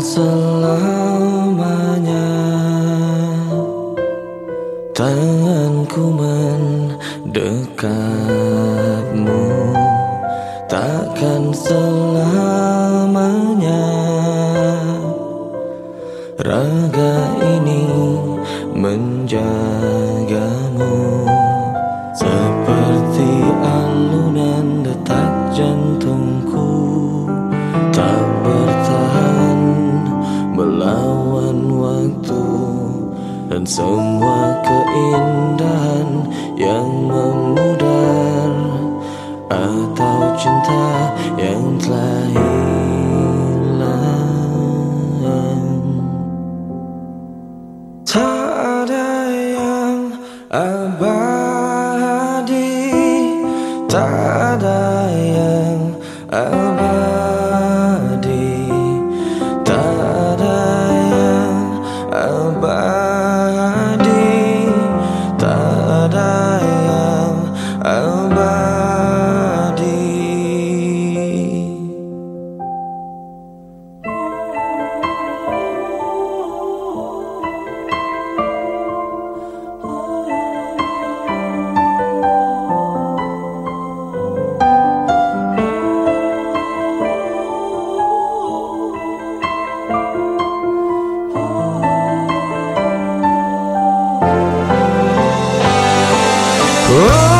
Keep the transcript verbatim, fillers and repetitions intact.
selamanya tanganku mendekapmu, takkan selamanya raga ini menjagamu. Seperti alunan detak jantungku tak bertahan melawan waktu, dan semua keindahan yang memudar atau cinta yang telah hilang. Tak ada yang abadi, tak ada yang abadi, tak ada yang abadi, tak ada yang abadi. Oh